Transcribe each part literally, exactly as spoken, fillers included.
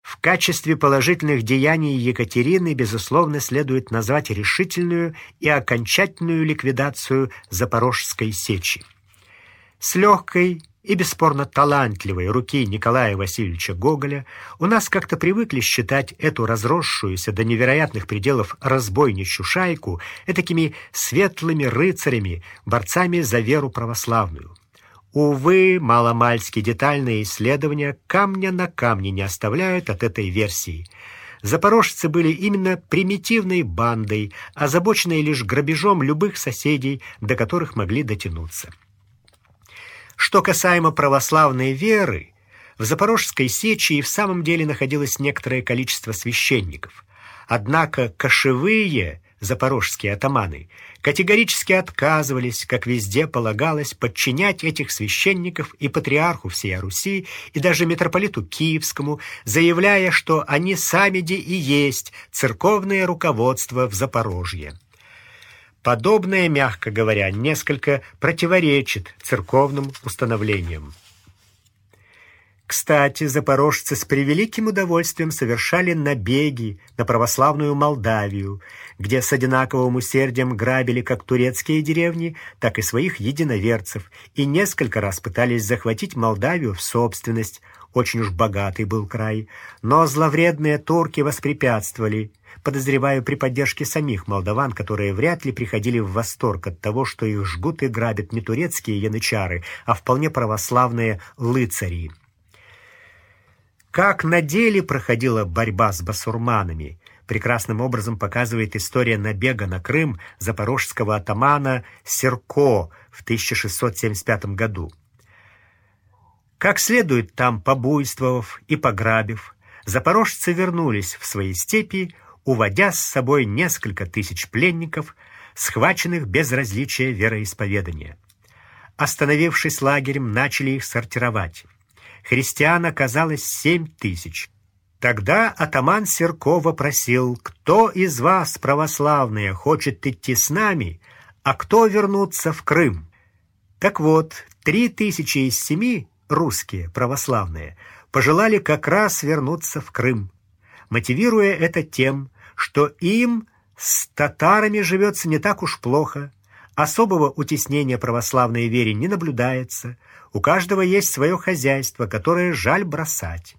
В качестве положительных деяний Екатерины, безусловно, следует назвать решительную и окончательную ликвидацию Запорожской сечи. С легкой и бесспорно талантливой руки Николая Васильевича Гоголя у нас как-то привыкли считать эту разросшуюся до невероятных пределов разбойничью шайку этакими светлыми рыцарями, борцами за веру православную. Увы, маломальски детальные исследования камня на камне не оставляют от этой версии. Запорожцы были именно примитивной бандой, озабоченной лишь грабежом любых соседей, до которых могли дотянуться. Что касаемо православной веры, в Запорожской сечи и в самом деле находилось некоторое количество священников. Однако кошевые запорожские атаманы категорически отказывались, как везде полагалось, подчинять этих священников и патриарху всей Руси, и даже митрополиту Киевскому, заявляя, что они сами-де и есть церковное руководство в Запорожье. Подобное, мягко говоря, несколько противоречит церковным установлениям. Кстати, запорожцы с превеликим удовольствием совершали набеги на православную Молдавию, где с одинаковым усердием грабили как турецкие деревни, так и своих единоверцев, и несколько раз пытались захватить Молдавию в собственность. Очень уж богатый был край, но зловредные турки воспрепятствовали, подозреваю, при поддержке самих молдаван, которые вряд ли приходили в восторг от того, что их жгут и грабят не турецкие янычары, а вполне православные лыцари. Как на деле проходила борьба с басурманами, прекрасным образом показывает история набега на Крым запорожского атамана Серко в тысяча шестьсот семьдесят пятом году. Как следует там побуйствовав и пограбив, запорожцы вернулись в свои степи, уводя с собой несколько тысяч пленников, схваченных без различия вероисповедания. Остановившись лагерем, начали их сортировать. Христиан оказалось семь тысяч. Тогда атаман Серко вопросил, кто из вас, православные, хочет идти с нами, а кто вернуться в Крым. Так вот, три тысячи из семи, русские, православные, пожелали как раз вернуться в Крым, мотивируя это тем, что им с татарами живется не так уж плохо, особого утеснения православной вере не наблюдается, у каждого есть свое хозяйство, которое жаль бросать.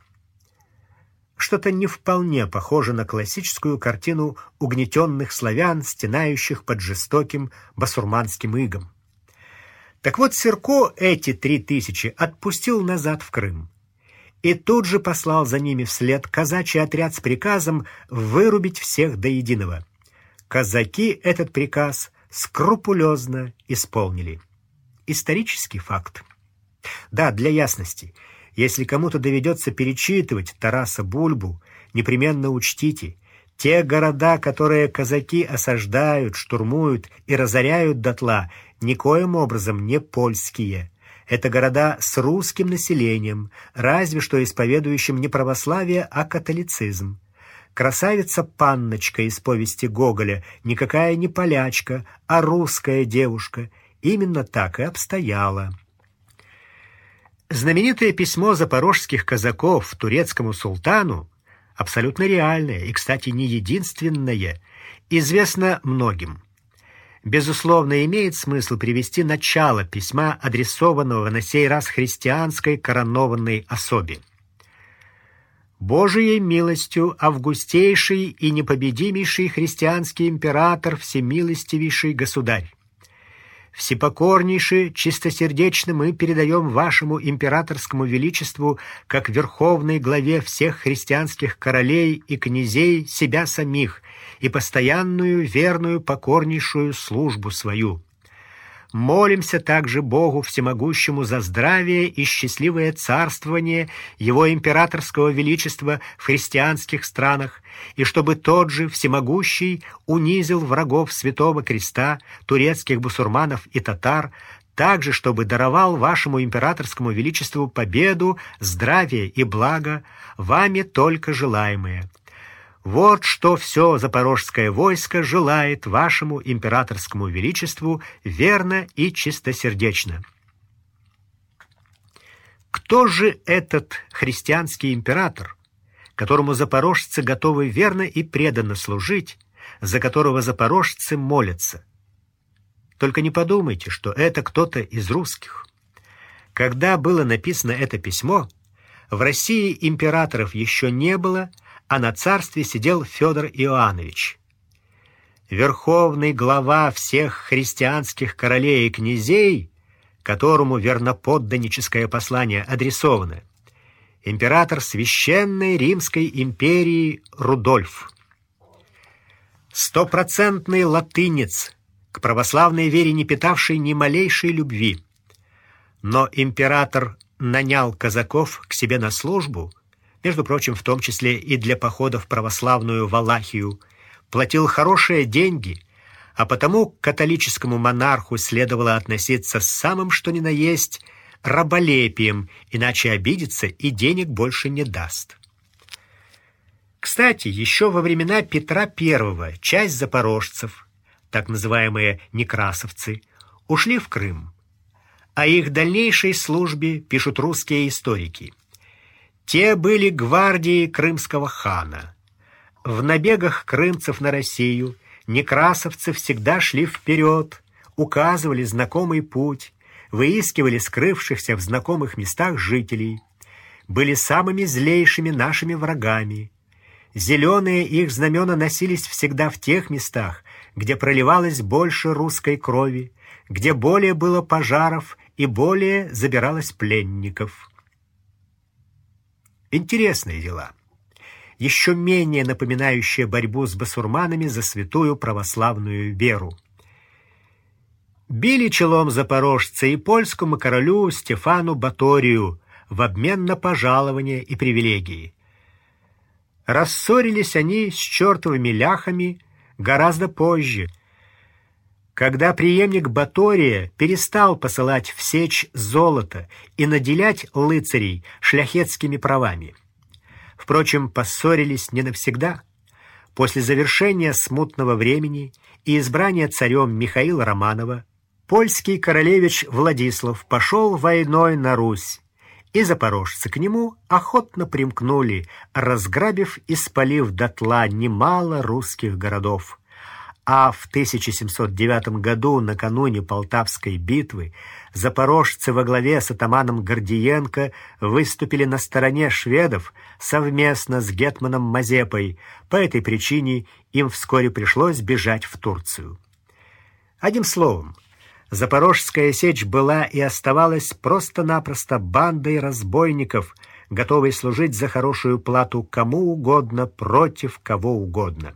Что-то не вполне похоже на классическую картину угнетенных славян, стенающих под жестоким басурманским игом. Так вот, Серко эти три тысячи отпустил назад в Крым и тут же послал за ними вслед казачий отряд с приказом вырубить всех до единого. Казаки этот приказ скрупулезно исполнили. Исторический факт. Да, для ясности, если кому-то доведется перечитывать Тараса Бульбу, непременно учтите, те города, которые казаки осаждают, штурмуют и разоряют дотла, никоим образом не польские. Это города с русским населением, разве что исповедующим не православие, а католицизм. Красавица Панночка из повести Гоголя никакая не полячка, а русская девушка. Именно так и обстояло. Знаменитое письмо запорожских казаков турецкому султану, абсолютно реальное и, кстати, не единственное, известно многим. Безусловно, имеет смысл привести начало письма, адресованного на сей раз христианской коронованной особе. «Божией милостью августейший и непобедимейший христианский император, всемилостивейший государь, всепокорнейше, чистосердечно мы передаем вашему императорскому величеству, как верховной главе всех христианских королей и князей, себя самих и постоянную, верную, покорнейшую службу свою. Молимся также Богу Всемогущему за здравие и счастливое царствование Его императорского величества в христианских странах, и чтобы тот же Всемогущий унизил врагов Святого Креста, турецких бусурманов и татар, также чтобы даровал вашему императорскому величеству победу, здравие и благо, вами только желаемое. Вот что все запорожское войско желает вашему императорскому величеству верно и чистосердечно». Кто же этот христианский император, которому запорожцы готовы верно и преданно служить, за которого запорожцы молятся. Только не подумайте, что это кто-то из русских. Когда было написано это письмо, в России императоров еще не было, а на царстве сидел Федор Иоаннович. Верховный глава всех христианских королей и князей, которому верноподданническое послание адресовано, император Священной Римской империи Рудольф. Стопроцентный латынец, к православной вере не питавший ни малейшей любви. Но император нанял казаков к себе на службу, между прочим, в том числе и для похода в православную Валахию, платил хорошие деньги, а потому к католическому монарху следовало относиться с самым что ни на есть раболепием, иначе обидится и денег больше не даст. Кстати, еще во времена Петра Первого часть запорожцев, так называемые некрасовцы, ушли в Крым. О их дальнейшей службе пишут русские историки. Те были гвардией крымского хана. В набегах крымцев на Россию некрасовцы всегда шли вперед, указывали знакомый путь, выискивали скрывшихся в знакомых местах жителей, были самыми злейшими нашими врагами. Зеленые их знамена носились всегда в тех местах, где проливалось больше русской крови, где более было пожаров и более забиралось пленников. Интересные дела, еще менее напоминающие борьбу с басурманами за святую православную веру. Били челом запорожцы и польскому королю Стефану Баторию в обмен на пожалования и привилегии. Рассорились они с чертовыми ляхами гораздо позже, когда преемник Батория перестал посылать в сечь золото и наделять лыцарей шляхетскими правами. Впрочем, поссорились не навсегда. После завершения смутного времени и избрания царем Михаила Романова польский королевич Владислав пошел войной на Русь, и запорожцы к нему охотно примкнули, разграбив и спалив дотла немало русских городов. А в тысяча семьсот девятом году, накануне Полтавской битвы, запорожцы во главе с атаманом Гордиенко выступили на стороне шведов совместно с гетманом Мазепой. По этой причине им вскоре пришлось бежать в Турцию. Одним словом, Запорожская сечь была и оставалась просто-напросто бандой разбойников, готовой служить за хорошую плату кому угодно против кого угодно.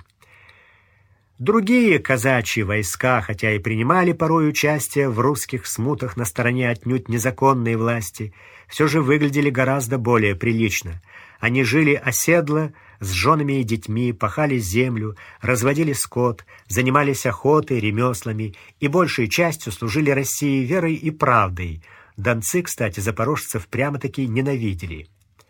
Другие казачьи войска, хотя и принимали порой участие в русских смутах на стороне отнюдь незаконной власти, все же выглядели гораздо более прилично. Они жили оседло, с женами и детьми, пахали землю, разводили скот, занимались охотой, ремеслами и большей частью служили России верой и правдой. Донцы, кстати, запорожцев прямо-таки ненавидели.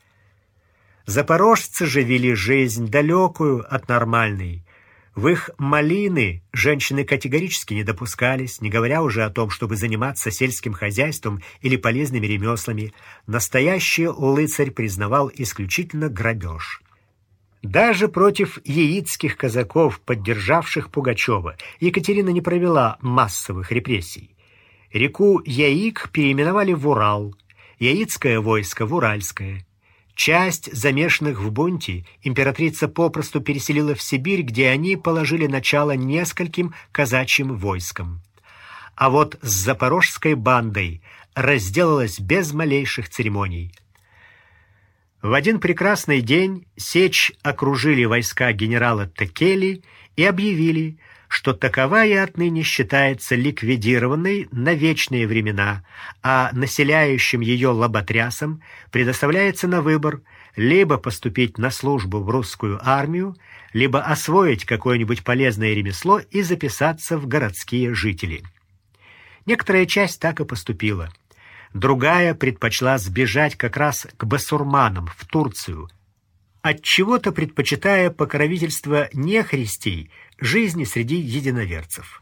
Запорожцы же вели жизнь далекую от нормальной. В их малины женщины категорически не допускались, не говоря уже о том, чтобы заниматься сельским хозяйством или полезными ремеслами. Настоящий лыцарь признавал исключительно грабеж. Даже против яицких казаков, поддержавших Пугачева, Екатерина не провела массовых репрессий. Реку Яик переименовали в Урал, яицкое войско в Уральское. Часть замешанных в бунте императрица попросту переселила в Сибирь, где они положили начало нескольким казачьим войскам. А вот с запорожской бандой разделалась без малейших церемоний. В один прекрасный день сечь окружили войска генерала Текели и объявили, что таковая отныне считается ликвидированной на вечные времена, а населяющим ее лоботрясам предоставляется на выбор либо поступить на службу в русскую армию, либо освоить какое-нибудь полезное ремесло и записаться в городские жители. Некоторая часть так и поступила. Другая предпочла сбежать как раз к басурманам в Турцию, отчего-то предпочитая покровительство нехристей жизни среди единоверцев.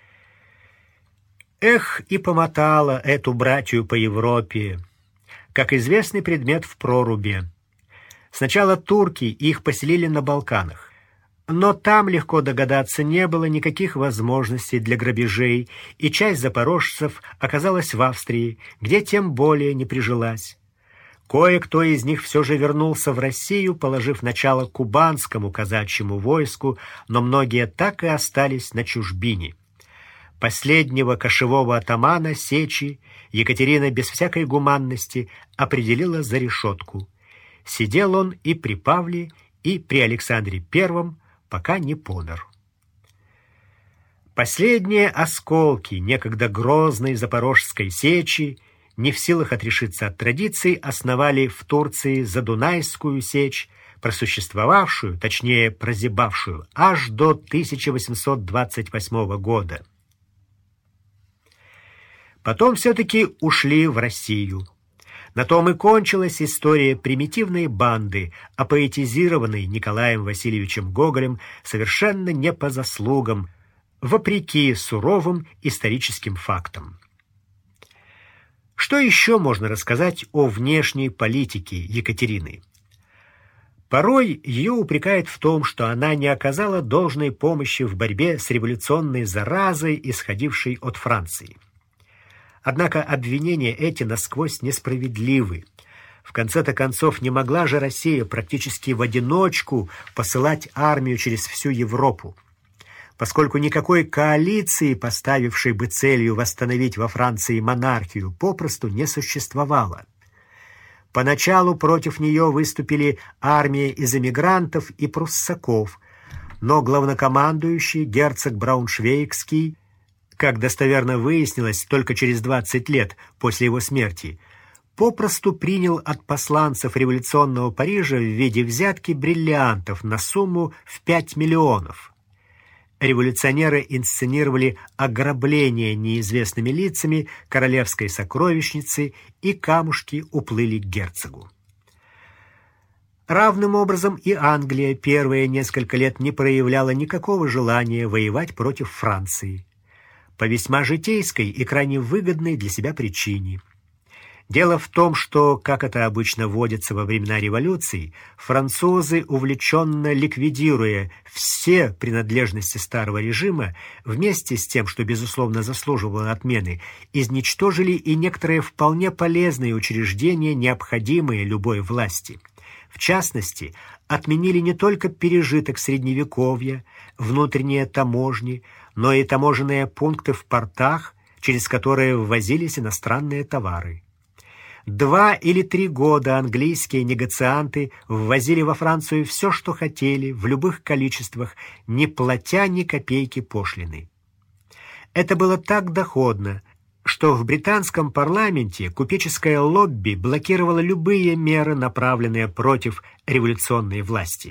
Эх, и помотала эту братью по Европе, как известный предмет в проруби. Сначала турки их поселили на Балканах. Но там, легко догадаться, не было никаких возможностей для грабежей, и часть запорожцев оказалась в Австрии, где тем более не прижилась. Кое-кто из них все же вернулся в Россию, положив начало кубанскому казачьему войску, но многие так и остались на чужбине. Последнего кошевого атамана Сечи Екатерина без всякой гуманности определила за решетку. Сидел он и при Павле, и при Александре Первом, пока не помер. Последние осколки некогда грозной Запорожской Сечи, не в силах отрешиться от традиций, основали в Турции Задунайскую Сечь, просуществовавшую, точнее прозябавшую, аж до тысяча восемьсот двадцать восьмого года. Потом все-таки ушли в Россию. На том и кончилась история примитивной банды, опоэтизированной Николаем Васильевичем Гоголем совершенно не по заслугам, вопреки суровым историческим фактам. Что еще можно рассказать о внешней политике Екатерины? Порой ее упрекают в том, что она не оказала должной помощи в борьбе с революционной заразой, исходившей от Франции. Однако обвинения эти насквозь несправедливы. В конце-то концов, не могла же Россия практически в одиночку посылать армию через всю Европу. Поскольку никакой коалиции, поставившей бы целью восстановить во Франции монархию, попросту не существовало. Поначалу против нее выступили армии из эмигрантов и пруссаков, но главнокомандующий герцог Брауншвейгский, как достоверно выяснилось только через двадцать лет после его смерти, попросту принял от посланцев революционного Парижа в виде взятки бриллиантов на сумму в пять миллионов. Революционеры инсценировали ограбление неизвестными лицами королевской сокровищницы, и камушки уплыли к герцогу. Равным образом и Англия первые несколько лет не проявляла никакого желания воевать против Франции, по весьма житейской и крайне выгодной для себя причине. Дело в том, что, как это обычно водится во времена революции, французы, увлеченно ликвидируя все принадлежности старого режима, вместе с тем, что, безусловно, заслуживало отмены, изничтожили и некоторые вполне полезные учреждения, необходимые любой власти. В частности, отменили не только пережиток Средневековья, внутренние таможни, но и таможенные пункты в портах, через которые ввозились иностранные товары. Два или три года английские негацианты ввозили во Францию все, что хотели, в любых количествах, не платя ни копейки пошлины. Это было так доходно, что в британском парламенте купеческое лобби блокировало любые меры, направленные против революционной власти.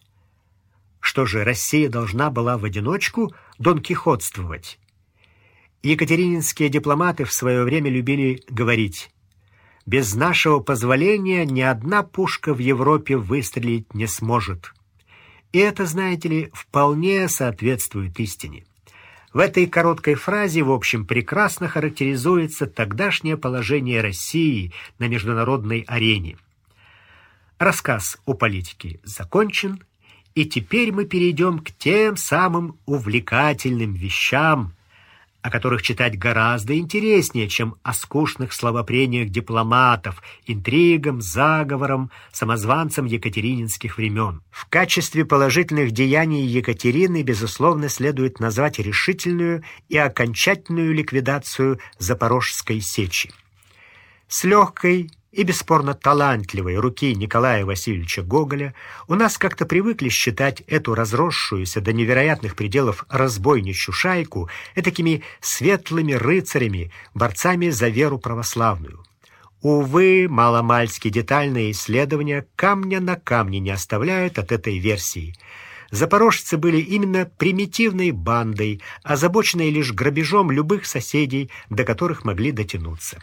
Что же, Россия должна была в одиночку донкихотствовать? Екатерининские дипломаты в свое время любили говорить: «Без нашего позволения ни одна пушка в Европе выстрелить не сможет». И это, знаете ли, вполне соответствует истине. В этой короткой фразе, в общем, прекрасно характеризуется тогдашнее положение России на международной арене. Рассказ о политике закончен, и теперь мы перейдем к тем самым увлекательным вещам, о которых читать гораздо интереснее, чем о скучных словопрениях дипломатов, интригам, заговорам, самозванцам екатерининских времен. В качестве положительных деяний Екатерины, безусловно, следует назвать решительную и окончательную ликвидацию Запорожской Сечи. С легкой и бесспорно талантливой руки Николая Васильевича Гоголя у нас как-то привыкли считать эту разросшуюся до невероятных пределов разбойничью шайку этакими светлыми рыцарями, борцами за веру православную. Увы, маломальски детальные исследования камня на камне не оставляют от этой версии. Запорожцы были именно примитивной бандой, озабоченной лишь грабежом любых соседей, до которых могли дотянуться.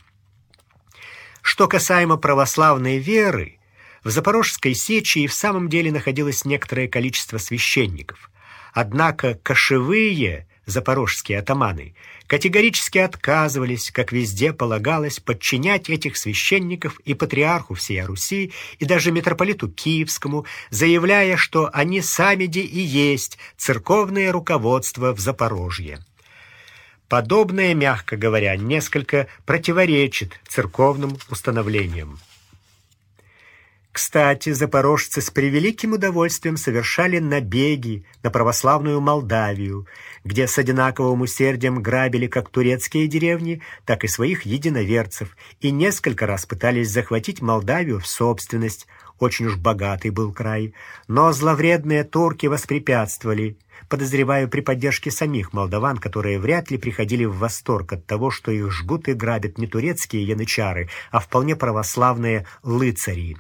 Что касаемо православной веры, в Запорожской Сечи и в самом деле находилось некоторое количество священников. Однако кошевые, запорожские атаманы, категорически отказывались, как везде полагалось, подчинять этих священников и патриарху всей Руси, и даже митрополиту Киевскому, заявляя, что они сами де и есть церковное руководство в Запорожье. Подобное, мягко говоря, несколько противоречит церковным установлениям. Кстати, запорожцы с превеликим удовольствием совершали набеги на православную Молдавию, где с одинаковым усердием грабили как турецкие деревни, так и своих единоверцев, и несколько раз пытались захватить Молдавию в собственность. Очень уж богатый был край, но зловредные турки воспрепятствовали, подозреваю, при поддержке самих молдаван, которые вряд ли приходили в восторг от того, что их жгут и грабят не турецкие янычары, а вполне православные лыцари.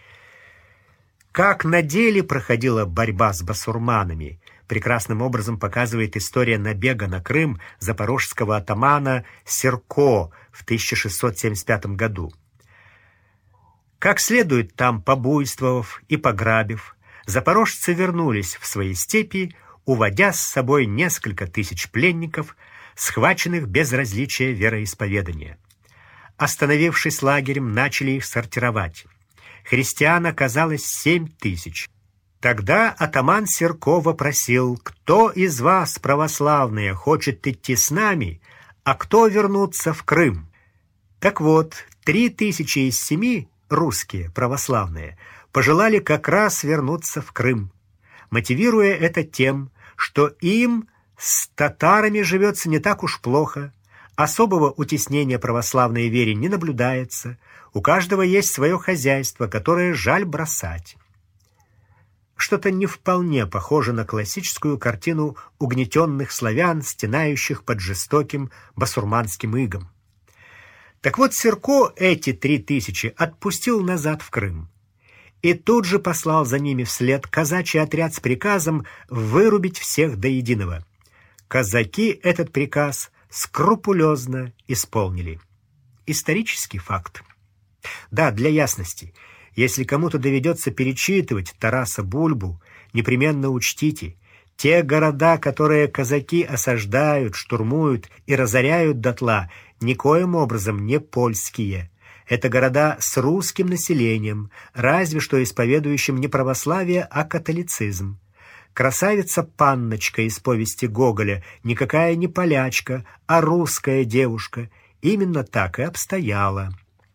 Как на деле проходила борьба с басурманами, прекрасным образом показывает история набега на Крым запорожского атамана Серко в тысяча шестьсот семьдесят пятом году. Как следует там побуйствовав и пограбив, запорожцы вернулись в свои степи, уводя с собой несколько тысяч пленников, схваченных без различия вероисповедания. Остановившись лагерем, начали их сортировать. Христиан оказалось семь тысяч. Тогда атаман Серко вопросил, кто из вас, православные, хочет идти с нами, а кто вернуться в Крым. Так вот, три тысячи из семи, русские, православные, пожелали как раз вернуться в Крым, мотивируя это тем, что им с татарами живется не так уж плохо, особого утеснения православной вере не наблюдается, у каждого есть свое хозяйство, которое жаль бросать. Что-то не вполне похоже на классическую картину угнетенных славян, стенающих под жестоким басурманским игом. Так вот, Серко эти три тысячи отпустил назад в Крым и тут же послал за ними вслед казачий отряд с приказом вырубить всех до единого. Казаки этот приказ скрупулезно исполнили. Исторический факт. Да, для ясности, если кому-то доведется перечитывать Тараса Бульбу, непременно учтите, те города, которые казаки осаждают, штурмуют и разоряют дотла, никоим образом не польские. Это города с русским населением, разве что исповедующим не православие, а католицизм. Красавица Панночка из повести Гоголя никакая не полячка, а русская девушка. Именно так и обстояло.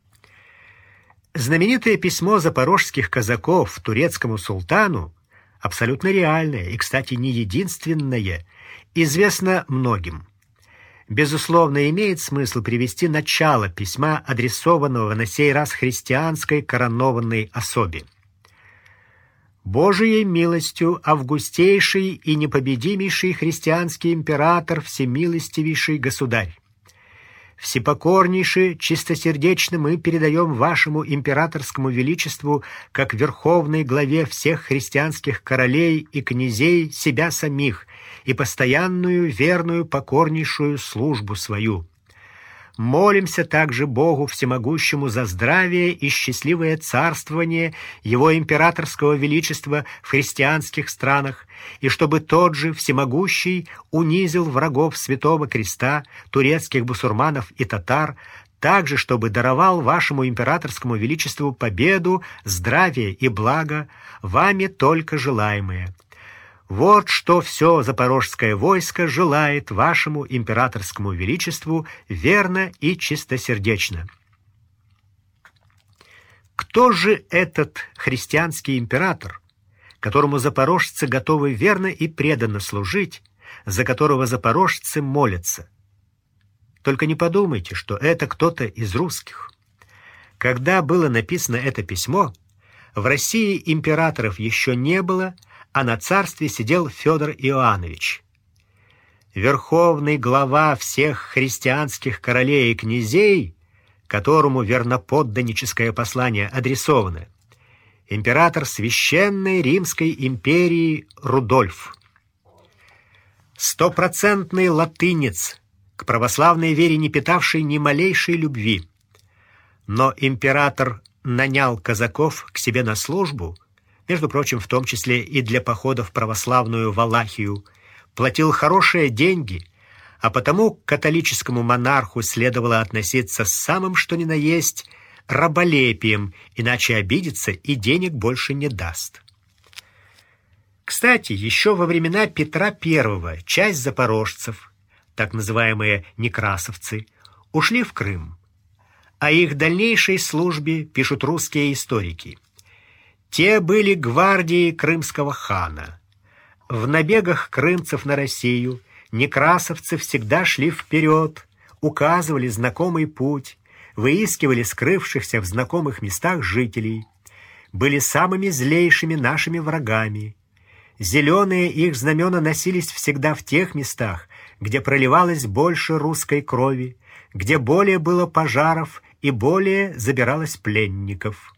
Знаменитое письмо запорожских казаков турецкому султану, абсолютно реальное и, кстати, не единственное, известно многим. Безусловно, имеет смысл привести начало письма, адресованного на сей раз христианской коронованной особе. «Божией милостью августейший и непобедимейший христианский император, всемилостивейший государь, всепокорнейше, чистосердечно мы передаем вашему императорскому величеству, как верховной главе всех христианских королей и князей, себя самих и постоянную, верную, покорнейшую службу свою. Молимся также Богу Всемогущему за здравие и счастливое царствование Его императорского величества в христианских странах, и чтобы тот же Всемогущий унизил врагов Святого Креста, турецких бусурманов и татар, также чтобы даровал вашему императорскому величеству победу, здравие и благо, вами только желаемое. Вот что все запорожское войско желает вашему императорскому величеству верно и чистосердечно». Кто же этот христианский император, которому запорожцы готовы верно и преданно служить, за которого запорожцы молятся? Только не подумайте, что это кто-то из русских. Когда было написано это письмо, в России императоров еще не было, а на царстве сидел Федор Иоаннович. Верховный глава всех христианских королей и князей, которому верноподданническое послание адресовано, император Священной Римской империи Рудольф. Стопроцентный латынец, к православной вере не питавший ни малейшей любви. Но император нанял казаков к себе на службу, между прочим, в том числе и для похода в православную Валахию, платил хорошие деньги, а потому к католическому монарху следовало относиться с самым что ни на есть раболепием, иначе обидится и денег больше не даст. Кстати, еще во времена Петра Первого часть запорожцев, так называемые некрасовцы, ушли в Крым. О их дальнейшей службе пишут русские историки. Те были гвардией крымского хана. В набегах крымцев на Россию некрасовцы всегда шли вперед, указывали знакомый путь, выискивали скрывшихся в знакомых местах жителей, были самыми злейшими нашими врагами. Зеленые их знамена носились всегда в тех местах, где проливалось больше русской крови, где более было пожаров и более забиралось пленников.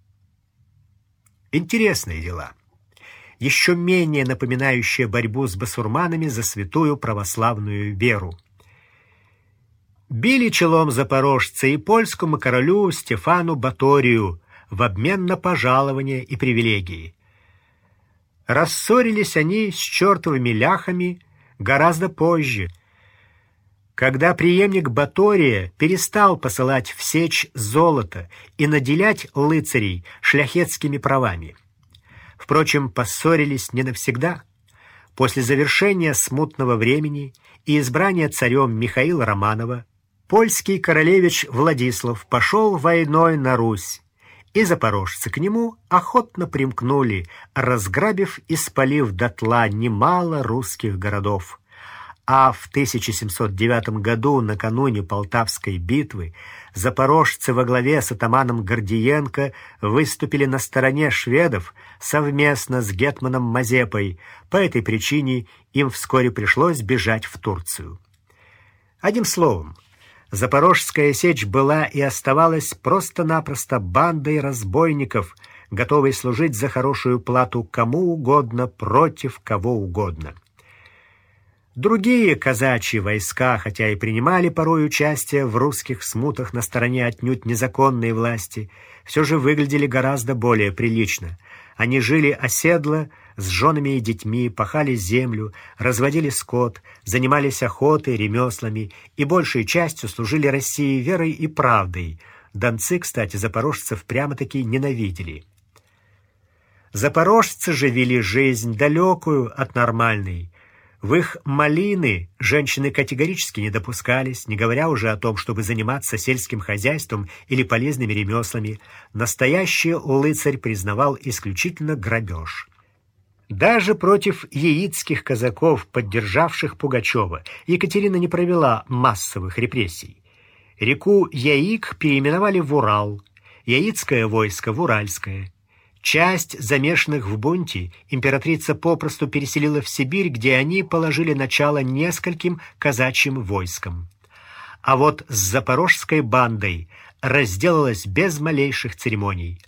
Интересные дела, еще менее напоминающие борьбу с басурманами за святую православную веру. Били челом запорожцы и польскому королю Стефану Баторию в обмен на пожалования и привилегии. Рассорились они с чертовыми ляхами гораздо позже, когда преемник Батория перестал посылать в сечь золото и наделять лыцарей шляхетскими правами. Впрочем, поссорились не навсегда. После завершения смутного времени и избрания царем Михаила Романова польский королевич Владислав пошел войной на Русь, и запорожцы к нему охотно примкнули, разграбив и спалив дотла немало русских городов. А в тысяча семьсот девятом году, накануне Полтавской битвы, запорожцы во главе с атаманом Гордиенко выступили на стороне шведов совместно с гетманом Мазепой. По этой причине им вскоре пришлось бежать в Турцию. Одним словом, Запорожская сечь была и оставалась просто-напросто бандой разбойников, готовой служить за хорошую плату кому угодно против кого угодно. Другие казачьи войска, хотя и принимали порой участие в русских смутах на стороне отнюдь незаконной власти, все же выглядели гораздо более прилично. Они жили оседло, с женами и детьми, пахали землю, разводили скот, занимались охотой, ремеслами и большей частью служили России верой и правдой. Донцы, кстати, запорожцев прямо-таки ненавидели. Запорожцы же вели жизнь далекую от нормальной. В их малины женщины категорически не допускались, не говоря уже о том, чтобы заниматься сельским хозяйством или полезными ремеслами. Настоящий лыцарь признавал исключительно грабеж. Даже против яицких казаков, поддержавших Пугачева, Екатерина не провела массовых репрессий. Реку Яик переименовали в Урал, яицкое войско в Уральское. Часть замешанных в бунте императрица попросту переселила в Сибирь, где они положили начало нескольким казачьим войскам. А вот с запорожской бандой разделалась без малейших церемоний.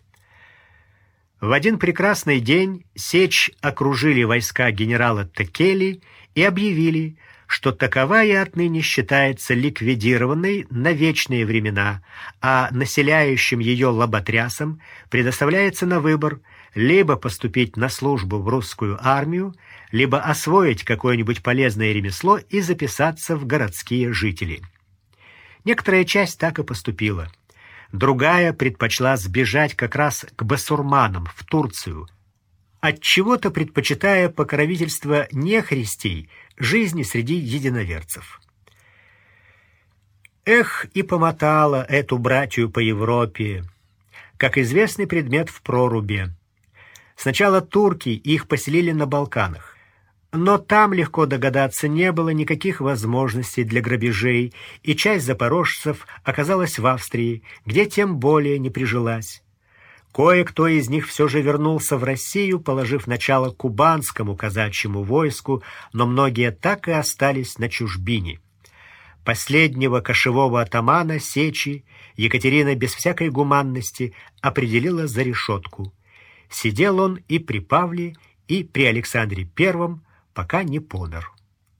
В один прекрасный день сечь окружили войска генерала Текели и объявили, что таковая отныне считается ликвидированной на вечные времена, а населяющим ее лоботрясам предоставляется на выбор либо поступить на службу в русскую армию, либо освоить какое-нибудь полезное ремесло и записаться в городские жители. Некоторая часть так и поступила. Другая предпочла сбежать как раз к басурманам в Турцию, отчего-то предпочитая покровительство нехристей жизни среди единоверцев. Эх, и помотала эту братью по Европе, как известный предмет в прорубе. Сначала турки их поселили на Балканах, но там, легко догадаться, не было никаких возможностей для грабежей, и часть запорожцев оказалась в Австрии, где тем более не прижилась. Кое-кто из них все же вернулся в Россию, положив начало кубанскому казачьему войску, но многие так и остались на чужбине. Последнего кошевого атамана сечи Екатерина без всякой гуманности определила за решетку. Сидел он и при Павле, и при Александре Первом, пока не помер.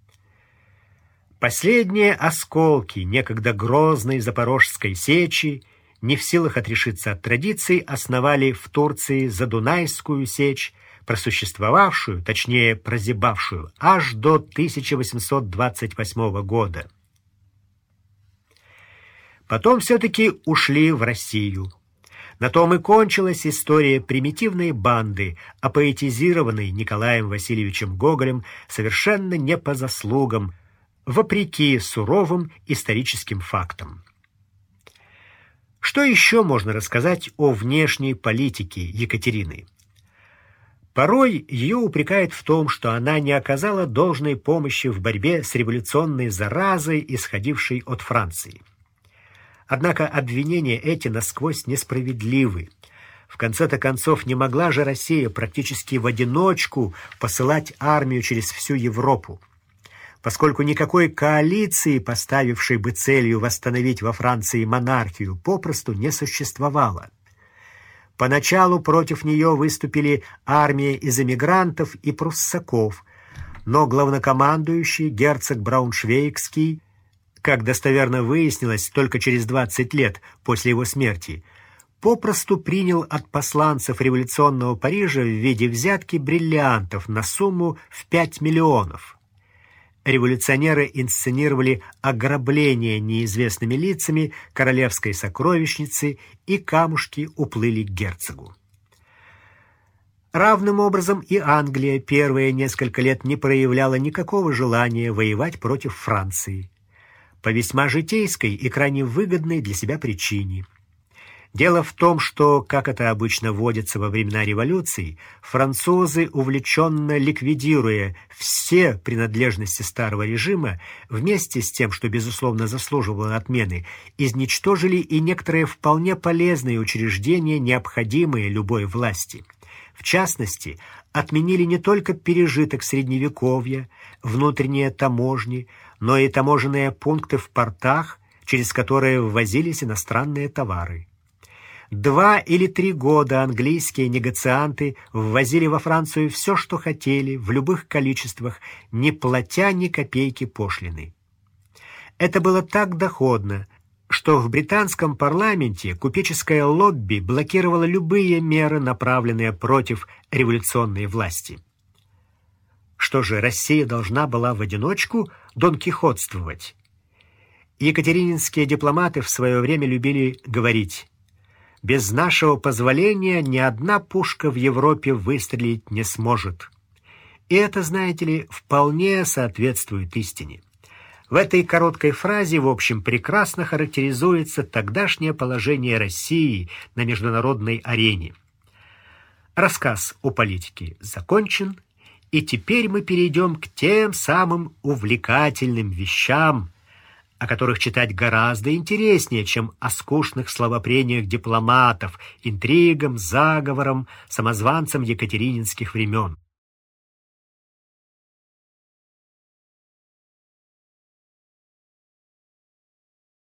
Последние осколки некогда грозной запорожской сечи, не в силах отрешиться от традиций, основали в Турции Задунайскую сечь, просуществовавшую, точнее прозябавшую, аж до тысяча восемьсот двадцать восьмого года. Потом все-таки ушли в Россию. На том и кончилась история примитивной банды, апоэтизированной Николаем Васильевичем Гоголем совершенно не по заслугам, вопреки суровым историческим фактам. Что еще можно рассказать о внешней политике Екатерины? Порой ее упрекают в том, что она не оказала должной помощи в борьбе с революционной заразой, исходившей от Франции. Однако обвинения эти насквозь несправедливы. В конце-то концов, не могла же Россия практически в одиночку посылать армию через всю Европу. Поскольку никакой коалиции, поставившей бы целью восстановить во Франции монархию, попросту не существовало. Поначалу против нее выступили армия из эмигрантов и пруссаков, но главнокомандующий герцог Брауншвейгский, как достоверно выяснилось только через двадцать лет после его смерти, попросту принял от посланцев революционного Парижа в виде взятки бриллиантов на сумму в пять миллионов. Революционеры инсценировали ограбление неизвестными лицами королевской сокровищницы, и камушки уплыли к герцогу. Равным образом и Англия первые несколько лет не проявляла никакого желания воевать против Франции, по весьма житейской и крайне выгодной для себя причине. Дело в том, что, как это обычно водится во времена революций, французы, увлеченно ликвидируя все принадлежности старого режима, вместе с тем, что, безусловно, заслуживало отмены, изничтожили и некоторые вполне полезные учреждения, необходимые любой власти. В частности, отменили не только пережиток Средневековья, внутренние таможни, но и таможенные пункты в портах, через которые ввозились иностранные товары. Два или три года английские негацианты ввозили во Францию все, что хотели, в любых количествах, не платя ни копейки пошлины. Это было так доходно, что в британском парламенте купеческое лобби блокировало любые меры, направленные против революционной власти. Что же, Россия должна была в одиночку донкихотствовать? Екатерининские дипломаты в свое время любили говорить: «Без нашего позволения ни одна пушка в Европе выстрелить не сможет». И это, знаете ли, вполне соответствует истине. В этой короткой фразе, в общем, прекрасно характеризуется тогдашнее положение России на международной арене. Рассказ о политике закончен, и теперь мы перейдем к тем самым увлекательным вещам, о которых читать гораздо интереснее, чем о скучных словопрениях дипломатов, интригам, заговорам, самозванцам екатерининских времен.